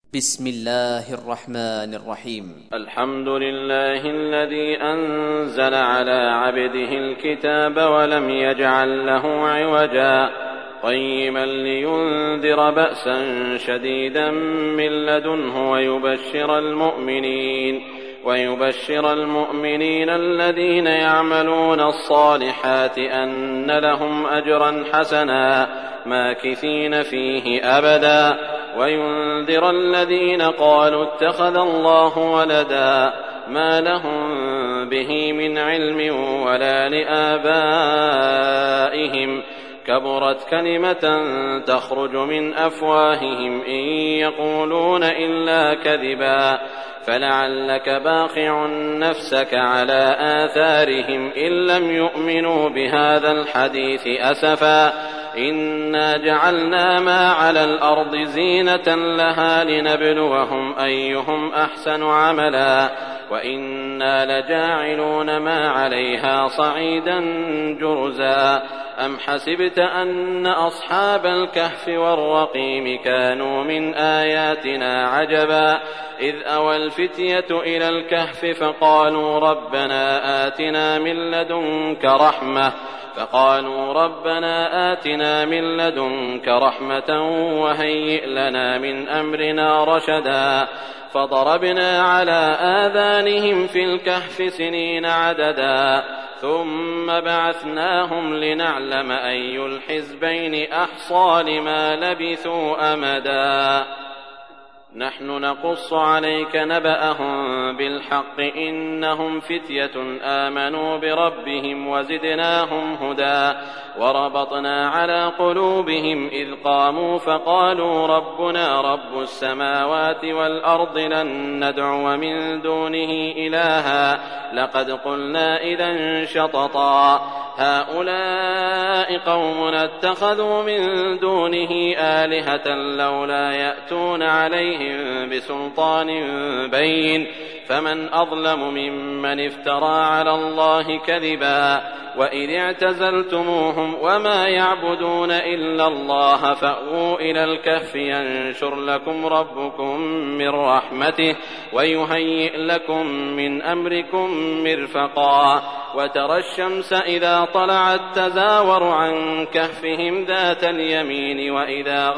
بسم الله الرحمن الرحيم. الحمد لله الذي أنزل على عبده الكتاب ولم يجعل له عوجا قيما لينذر بأسا شديدا من لدنه ويبشر المؤمنين الذين يعملون الصالحات أن لهم أجرا حسنا ماكثين فيه أبدا وينذر الذين قالوا اتخذ الله ولدا ما لهم به من علم ولا لآبائهم كبرت كلمة تخرج من أفواههم إن يقولون إلا كذبا فلعلك باخع نفسك على آثارهم إن لم يؤمنوا بهذا الحديث أسفا إنا جعلنا ما على الأرض زينة لها لنبلوهم أيهم أحسن عملا وإنا لجاعلون ما عليها صعيدا جرزا أم حسبت أن أصحاب الكهف والرقيم كانوا من آياتنا عجبا إذ أوى الفتية إلى الكهف فقالوا ربنا آتنا من لدنك رحمة وهيئ لنا من أمرنا رشدا فضربنا على آذانهم في الكهف سنين عددا ثم بعثناهم لنعلم أي الحزبين أحصى لما لبثوا أمدا نحن نقص عليك نبأهم بالحق إنهم فتية آمنوا بربهم وزدناهم هدى وربطنا على قلوبهم إذ قاموا فقالوا ربنا رب السماوات والأرض لن ندعو من دونه إلها لقد قلنا إذا شططا هؤلاء قومنا اتخذوا من دونه آلهة لولا يأتون عليهم بسلطان بين فمن أظلم ممن افترى على الله كذبا وإذ اعتزلتموهم وما يعبدون إلا الله فأووا إلى الكهف ينشر لكم ربكم من رحمته ويهيئ لكم من أمركم مرفقا وترى الشمس إذا طلعت تزاور عن كهفهم ذات اليمين وإذا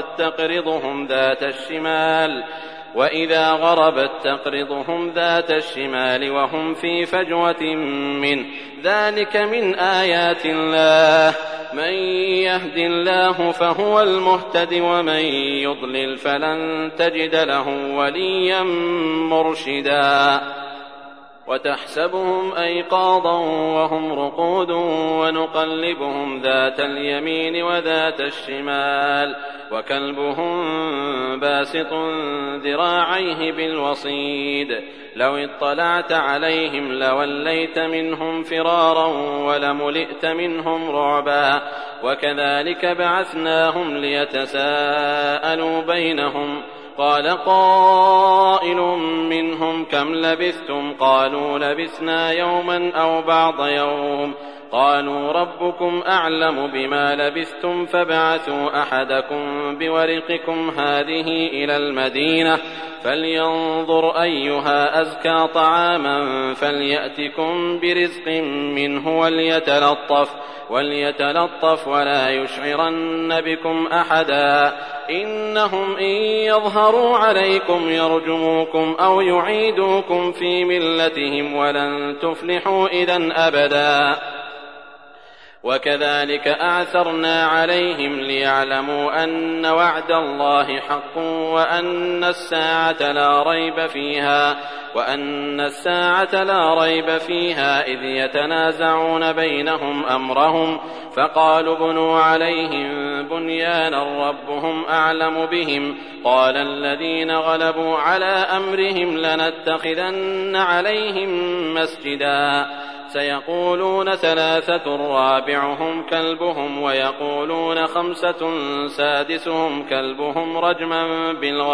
غربت تقرضهم ذات الشمال وهم في فجوة منه ذلك من آيات الله من يهد الله فهو المهتد ومن يضلل فلن تجد له وليا مرشدا وتحسبهم أيقاظا وهم رقود ونقلبهم ذات اليمين وذات الشمال وكلبهم باسط ذراعيه بالوصيد لو اطلعت عليهم لوليت منهم فرارا ولملئت منهم رعبا وكذلك بعثناهم ليتساءلوا بينهم قال قائل منهم كم لبثتم قالوا لبثنا يوما أو بعض يوم قالوا ربكم أعلم بما لبثتم فابعثوا أحدكم بورقكم هذه إلى المدينة فلينظر أيها أزكى طعاما فليأتكم برزق منه وليتلطف ولا يشعرن بكم أحدا إنهم إن يظهروا عليكم يرجموكم أو يعيدوكم في ملتهم ولن تفلحوا إذن أبدا وكذلك أعثرنا عليهم ليعلموا أن وعد الله حق وأن الساعة لا ريب فيها إذ يتنازعون بينهم أمرهم فقالوا بنوا عليهم بنيانا ربهم أعلم بهم قال الذين غلبوا على أمرهم لنتخذن عليهم مسجدا سيقولون 3 رابعهم كلبهم ويقولون 5 سادسهم كلبهم رجما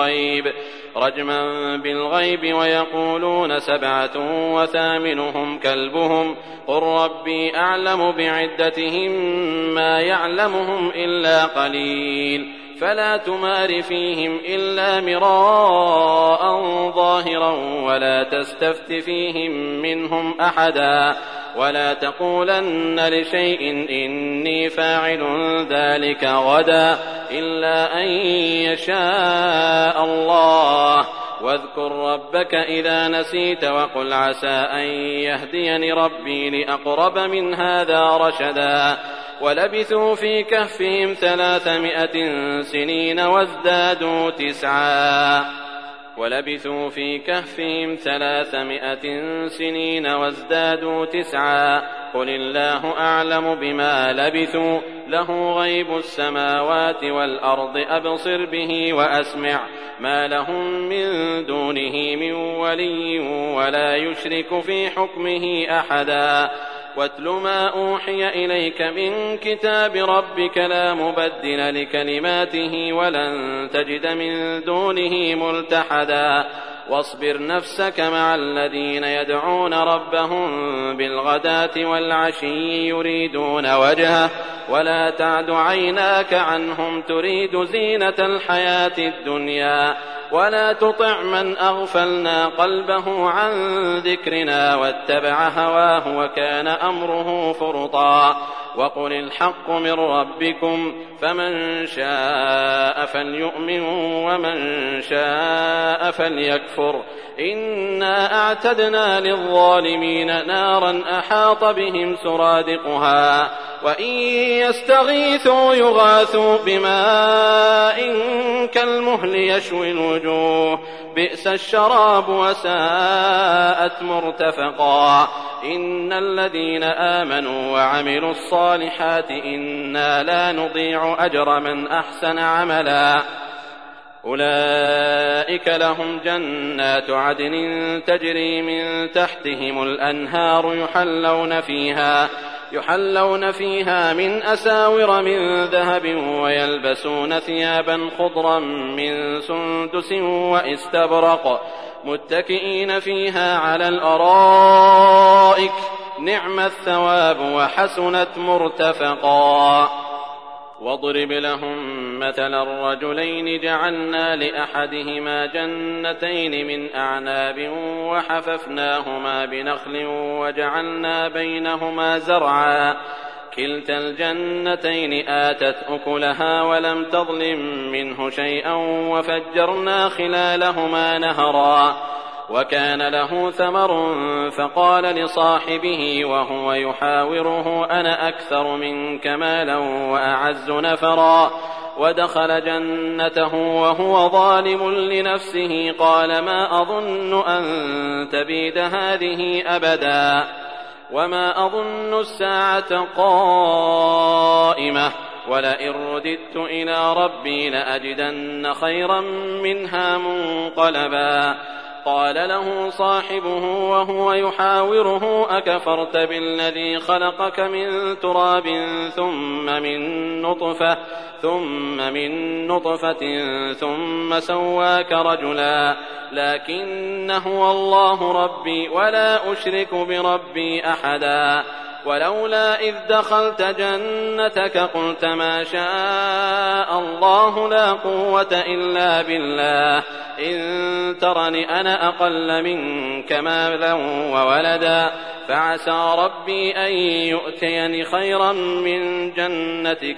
بالغيب ويقولون 7 وثامنهم كلبهم قل ربي أعلم بعدتهم ما يعلمهم إلا قليل فلا تمار فيهم إلا مراء ظاهرا ولا تستفت فيهم منهم أحدا ولا تقولن لشيء إني فاعل ذلك غدا إلا أن يشاء الله واذكر ربك إذا نسيت وقل عسى أن يهديني ربي لأقرب من هذا رشدا ولبثوا في كهفهم 300 سنين وازدادوا تسعا قل الله أعلم بما لبثوا له غيب السماوات والأرض أبصر به وأسمع ما لهم من دونه من ولي ولا يشرك في حكمه أحدا واتل ما أوحي إليك من كتاب ربك لا مبدل لكلماته ولن تجد من دونه ملتحدا واصبر نفسك مع الذين يدعون ربهم بالغداة والعشي يريدون وجهه ولا تعد عيناك عنهم تريد زينة الحياة الدنيا ولا تطع من أغفلنا قلبه عن ذكرنا واتبع هواه وكان أمره فرطا وقل الحق من ربكم فمن شاء فليؤمن ومن شاء فليكفر إنا أعتدنا للظالمين نارا أحاط بهم سرادقها وإن يستغيثوا يغاثوا بماء كالمهل يشوي الوجوه بئس الشراب وساءت مرتفقا إن الذين آمنوا وعملوا الصالحات إنا لا نضيع أجر من أحسن عملا أولئك لهم جنات عدن تجري من تحتهم الأنهار يحلون فيها من أساور من ذهب ويلبسون ثيابا خضرا من سندس وإستبرق متكئين فيها على الأرائك نعم الثواب وحسنت مرتفقا واضرب لهم مثل الرجلين جعلنا لأحدهما جنتين من أعناب وحففناهما بنخل وجعلنا بينهما زرعا كلتا الجنتين آتت أكلها ولم تظلم منه شيئا وفجرنا خلالهما نهرا وكان له ثمر فقال لصاحبه وهو يحاوره أنا أكثر منك مالا وأعز نفرا ودخل جنته وهو ظالم لنفسه قال ما أظن أن تبيد هذه أبدا وما أظن الساعة قائمة ولئن رددت إلى ربي لأجدن خيرا منها منقلبا قال له صاحبه وهو يحاوره أكفرت بالذي خلقك من تراب ثم من نطفة ثم سواك رجلا لكن هو الله ربي ولا أشرك بربي أحدا ولولا إذ دخلت جنتك قلت ما شاء الله لا قوة إلا بالله إن ترني أنا أقل منك مالا وولدا فعسى ربي أن يؤتيني خيرا من جنتك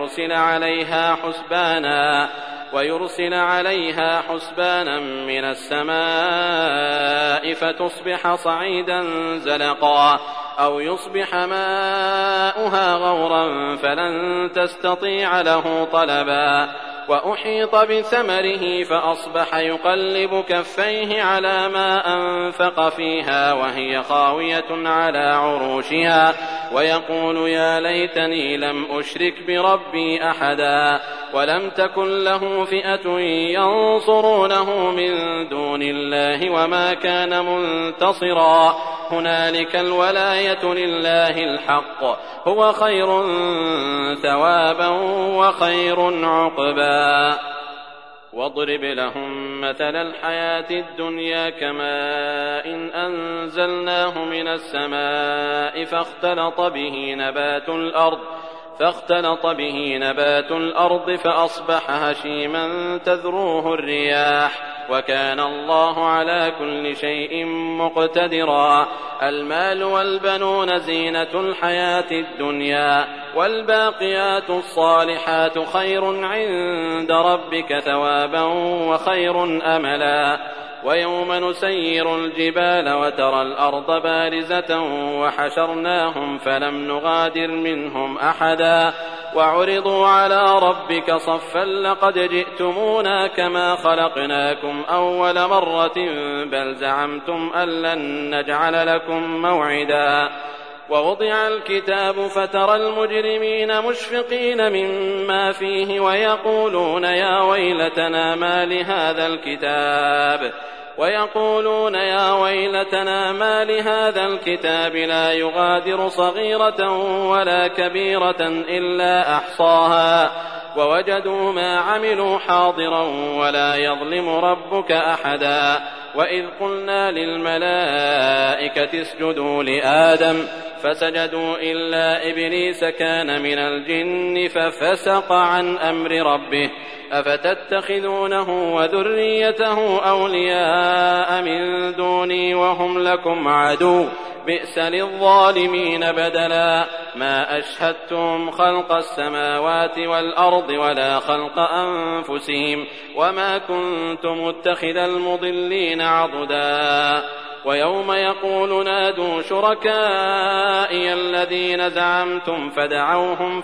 ويرسل عليها حسبانا من السماء فتصبح صعيدا زلقا أو يصبح ماؤها غورا فلن تستطيع له طلبا وأحيط بثمره فأصبح يقلب كفيه على ما أنفق فيها وهي خاوية على عروشها ويقول يا ليتني لم أشرك بربي أحدا ولم تكن له فئة ينصرونه من دون الله وما كان منتصرا هنالك الولاية لله الحق هو خير ثوابا وخير عقبا واضرب لهم مثل الحياة الدنيا كماء إن فاختلط به نبات الأرض فأصبح هشيما تذروه الرياح وكان الله على كل شيء مقتدرا. المال والبنون زينة الحياة الدنيا والباقيات الصالحات خير عند ربك ثوابا وخير أملا. ويوم نسير الجبال وترى الأرض بارزة وحشرناهم فلم نغادر منهم أحدا وعرضوا على ربك صفا لقد جئتمونا كما خلقناكم أول مرة بل زعمتم أن لن نجعل لكم موعدا. ووضع الكتاب فترى المجرمين مشفقين مما فيه ويقولون يا ويلتنا ما لهذا الكتاب لا يغادر صغيرة ولا كبيرة إلا أحصاها ووجدوا ما عملوا حاضرا ولا يظلم ربك أحدا. وإذ قلنا للملائكة اسجدوا لآدم فسجدوا إلا إبليس كان من الجن ففسق عن أمر ربه أفتتخذونه وذريته أولياء من دوني وهم لكم عدو بئس للظالمين بدلا. ما أشهدتم خلق السماوات والأرض ولا خلق أنفسهم وما كنت متخذ المضلين عضدا. ويوم يقول نادوا شركائي الذين زعمتم فدعوهم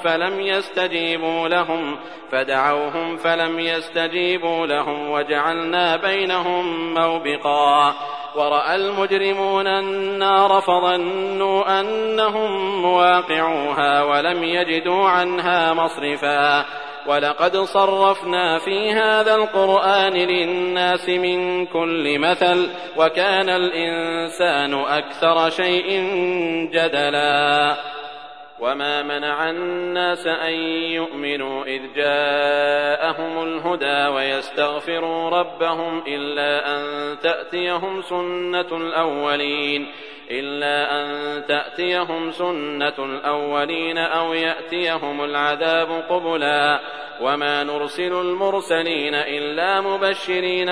فلم يستجيبوا لهم وجعلنا بينهم موبقا. ورأى المجرمون النار فظنوا أنهم مواقعوها ولم يجدوا عنها مصرفا. ولقد صرفنا في هذا القرآن للناس من كل مثل وكان الإنسان أكثر شيء جدلا. وما منع الناس أن يؤمنوا إذ جاءهم الهدى ويستغفروا ربهم إلا أن تأتيهم سنة الأولين أو يأتيهم العذاب قبلا. وما نرسل المرسلين إلا مبشرين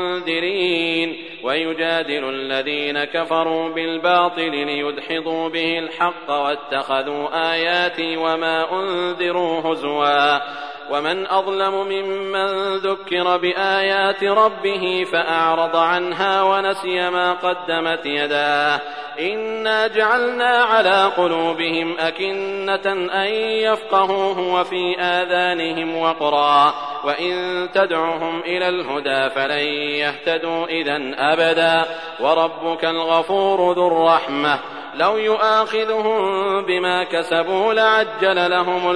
ومنذرين ويجادل الذين كفروا بالباطل ليدحضوا به الحق واتخذوا آياتي وما أنذروا هزوا. ومن أظلم ممن ذكر بآيات ربه فأعرض عنها ونسي ما قدمت يداه إنا جعلنا على قلوبهم أكنة أن يفقهوه وفي آذانهم وقرا وإن تدعهم إلى الهدى فلن يهتدوا إذن أبدا. وربك الغفور ذو الرحمة لو يؤاخذهم بما كسبوا لعجل لهم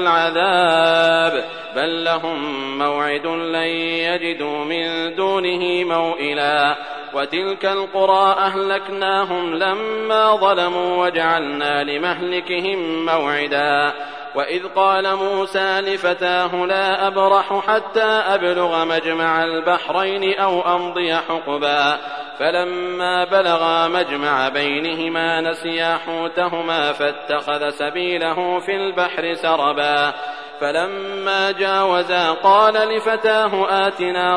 العذاب بل لهم موعد لن يجدوا من دونه موئلا. وتلك القرى أهلكناهم لما ظلموا وجعلنا لمهلكهم موعدا. وإذ قال موسى لفتاه لا أبرح حتى أبلغ مجمع البحرين أو أمضي حقبا فلما بلغا مجمع بينهما نسيا حوتهما فاتخذ سبيله في البحر سربا. فلما جاوزا قال لفتاه آتنا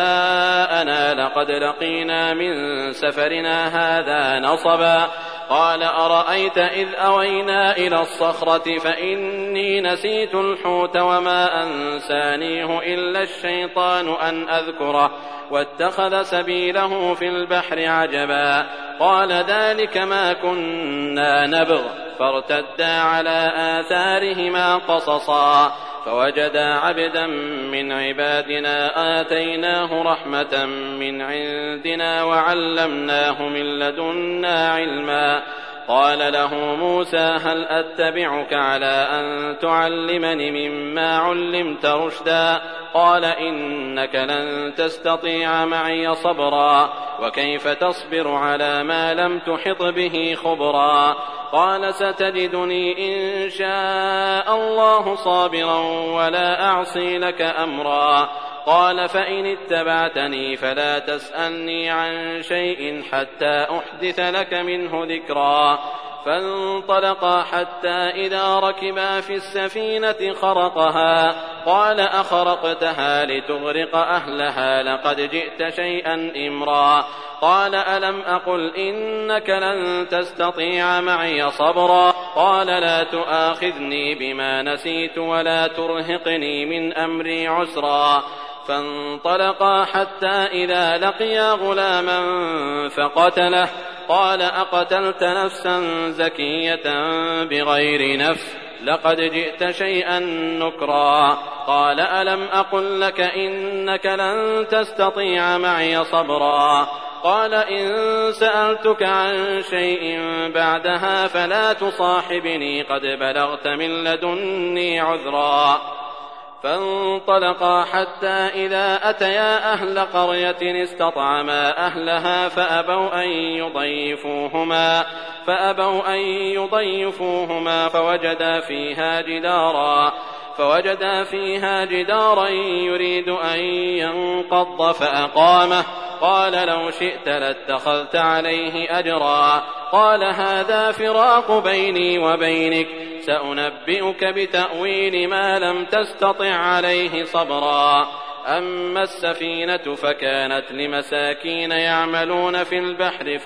غداءنا لقد لقينا من سفرنا هذا نصبا. قال أرأيت إذ أوينا إلى الصخرة فإني نسيت الحوت وما أنسانيه إلا الشيطان أن أذكره واتخذ سبيله في البحر عجبا. قال ذلك ما كنا نبغ فارتدا على آثارهما قصصا فوجدا عبدا من عبادنا آتيناه رحمة من عندنا وعلمناه من لدنا علما. قال له موسى هل أتبعك على أن تعلمني مما علمت رشدا قال إنك لن تستطيع معي صبرا وكيف تصبر على ما لم تحط به خبرا. قال ستجدني إن شاء الله صابرا ولا أعصي لك أمرا. قال فإن اتبعتني فلا تسألني عن شيء حتى أحدث لك منه ذكرا. فانطلقا حتى إذا ركبا في السفينة خرقها قال أخرقتها لتغرق أهلها لقد جئت شيئا إمرا قال ألم أقل إنك لن تستطيع معي صبرا قال لا تؤاخذني بما نسيت ولا ترهقني من أمري عسرا فانطلقا حتى إذا لقيا غلاما فقتله قال أقتلت نفسا زكية بغير نفس لقد جئت شيئا نكرا قال ألم أقل لك إنك لن تستطيع معي صبرا قال إن سألتك عن شيء بعدها فلا تصاحبني قد بلغت من لدني عذرا فانطلقا حتى إذا أتيا أهل قرية استطعما أهلها فأبوا أن يضيفوهما فوجدا فيها جدارا يريد أن ينقض فأقامه قال لو شئت لاتخذت عليه أجرا قال هذا فراق بيني وبينك سأنبئك بتأويل ما لم تستطع عليه صبرا أما السفينة فكانت لمساكين يعملون في البحر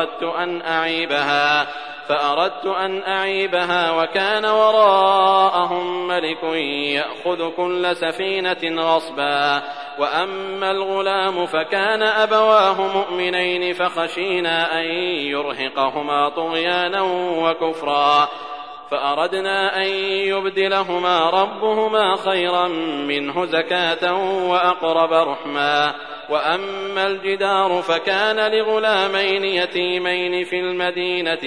فأردت أن أعيبها وكان وراءهم ملك يأخذ كل سفينة غصبا وأما الغلام فكان أبواه مؤمنين فخشينا أن يرهقهما طغيانا وكفرا فأردنا أن يبدلهما ربهما خيرا منه زكاة وأقرب رحما وأما الجدار فكان لغلامين يتيمين في المدينة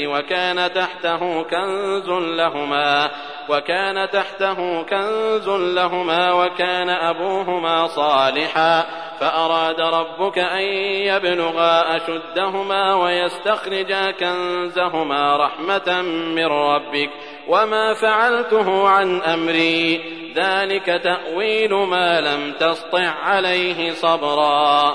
وكان تحته كنز لهما وكان أبوهما صالحا فأراد ربك أن يبلغا أشدهما ويستخرجا كنزهما رحمة من ربك وما فعلته عن أمري ذلك تأويل ما لم تسطع عليه صبرا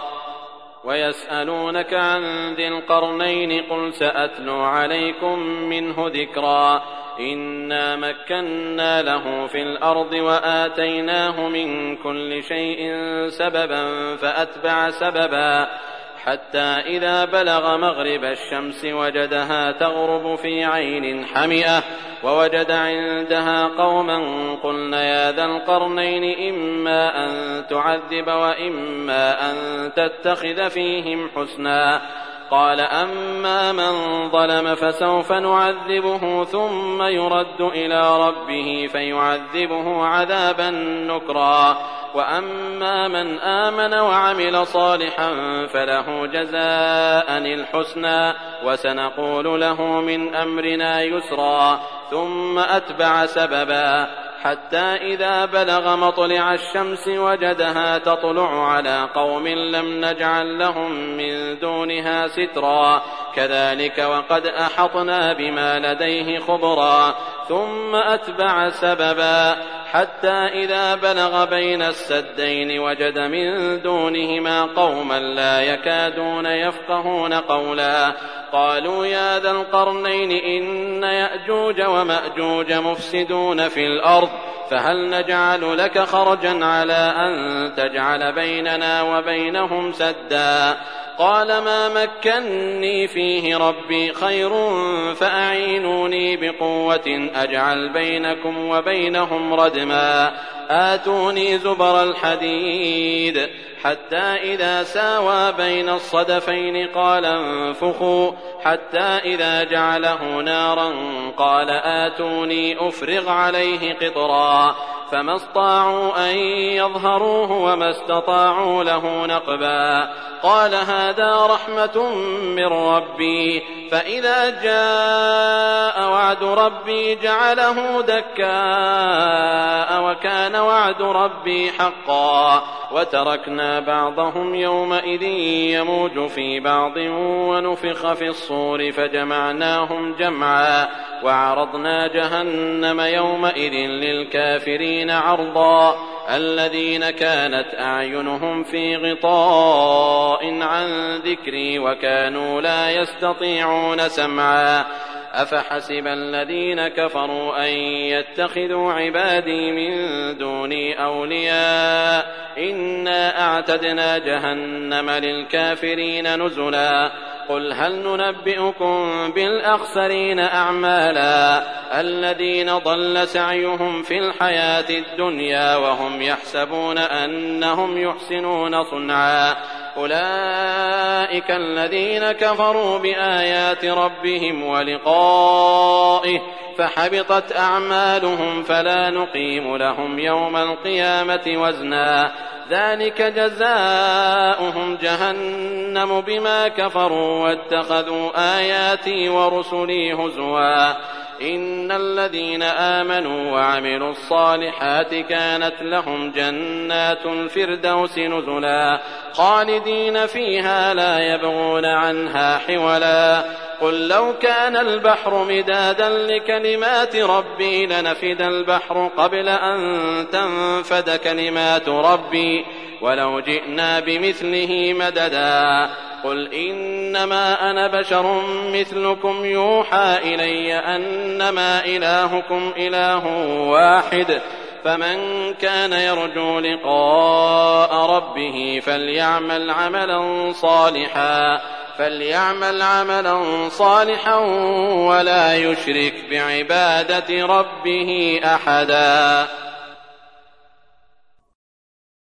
ويسألونك عن ذي القرنين قل سأتلو عليكم منه ذكرا إنا مكنا له في الأرض وآتيناه من كل شيء سببا فأتبع سببا حتى إذا بلغ مغرب الشمس وجدها تغرب في عين حمئة ووجد عندها قوما قلنا يا ذا القرنين إما أن تعذب وإما أن تتخذ فيهم حسنا قال أما من ظلم فسوف نعذبه ثم يرد إلى ربه فيعذبه عذابا نكرا وأما من آمن وعمل صالحا فله جزاء الحسنى وسنقول له من أمرنا يسرا ثم أتبع سببا حتى إذا بلغ مطلع الشمس وجدها تطلع على قوم لم نجعل لهم من دونها سترا كذلك وقد أحطنا بما لديه خبرا ثم أتبع سببا حتى إذا بلغ بين السدين وجد من دونهما قوما لا يكادون يفقهون قولا قالوا يا ذا القرنين إن يأجوج ومأجوج مفسدون في الأرض فهل نجعل لك خرجا على أن تجعل بيننا وبينهم سدا قال ما مكني فيه ربي خير فأعينوني بقوة أجعل بينكم وبينهم ردما آتوني زبر الحديد حتى إذا ساوى بين الصدفين قال انفخوا حتى إذا جعله نارا قال آتوني أفرغ عليه قطرا فما استطاعوا أن يظهروه وما استطاعوا له نقبا قال هذا رحمة من ربي فإذا جاء وعد ربي جعله دكاء وكان وعد ربي حقا وتركنا بعضهم يومئذ يموج في بعض ونفخ في الصور فجمعناهم جمعا وعرضنا جهنم يومئذ للكافرين عرضا الذين كانت أعينهم في غطاء عن ذكري وكانوا لا يستطيعون سمعا أفحسب الذين كفروا أن يتخذوا عبادي من دوني أولياء إنا أعتدنا جهنم للكافرين نزلا قل هل ننبئكم بالأخسرين أعمالا الذين ضل سعيهم في الحياة الدنيا وهم يحسبون أنهم يحسنون صنعا أولئك الذين كفروا بآيات ربهم ولقائه فحبطت أعمالهم فلا نقيم لهم يوم القيامة وزنا ذلك جزاؤهم جهنم بما كفروا واتخذوا آياتي ورسلي هزوا إن الذين آمنوا وعملوا الصالحات كانت لهم جنات الفردوس نزلا خالدين فيها لا يبغون عنها حولا قل لو كان البحر مدادا لكلمات ربي لنفد البحر قبل أن تنفد كلمات ربي ولو جئنا بمثله مددا قل إنما أنا بشر مثلكم يوحى إلي أنما إلهكم إله واحد فمن كان يرجو لقاء ربه فليعمل عملا صالحا ولا يشرك بعبادة ربه أحدا.